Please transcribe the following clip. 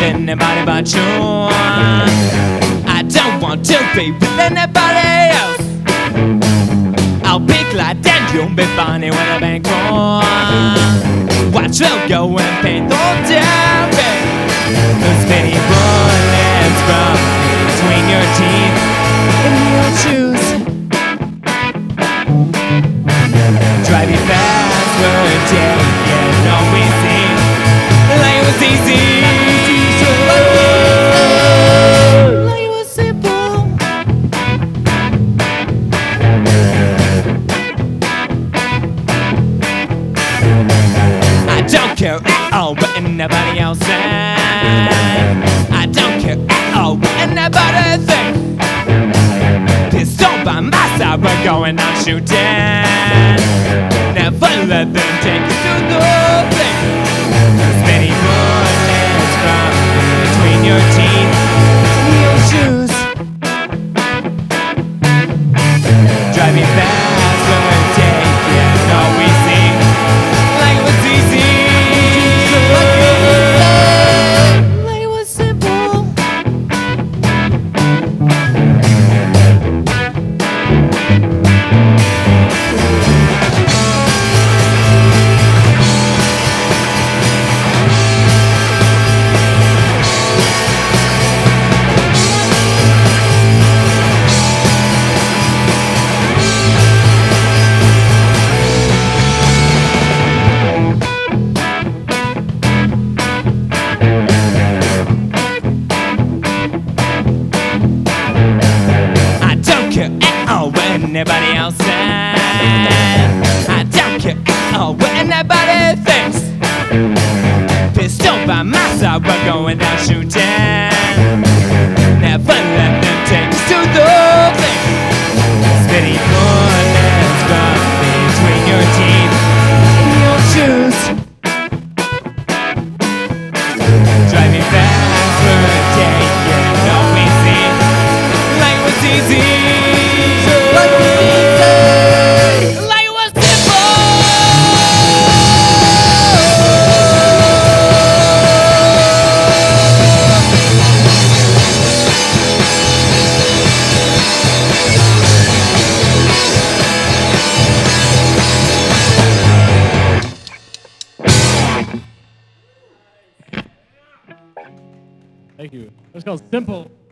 anybody but you. I don't want to be with anybody else. I'll be glad and you'll be funny with a bankroll. Watch will go and paint the down. Those many bullets from between your teeth and you'll choose. Drive you fast, we're taking always seemed like it was easy. Like it was simple. I don't care at all what anybody else says. I don't care at all what anybody thinks. Pistol by my side, we're going out shooting. Never let them take you to the thing. There's many bullets from between your teeth and your shoes. Driving fast, we're taking all we see like it was easy. Like it was simple. What anybody else says. I don't care at all what anybody thinks. Pistol by my side, we're going out shooting. Never let them take us to the thing. Spitting bullets from between your teeth and your shoes. Driving fast, we're taking all we see like it was easy. Thank you. It's called Simple.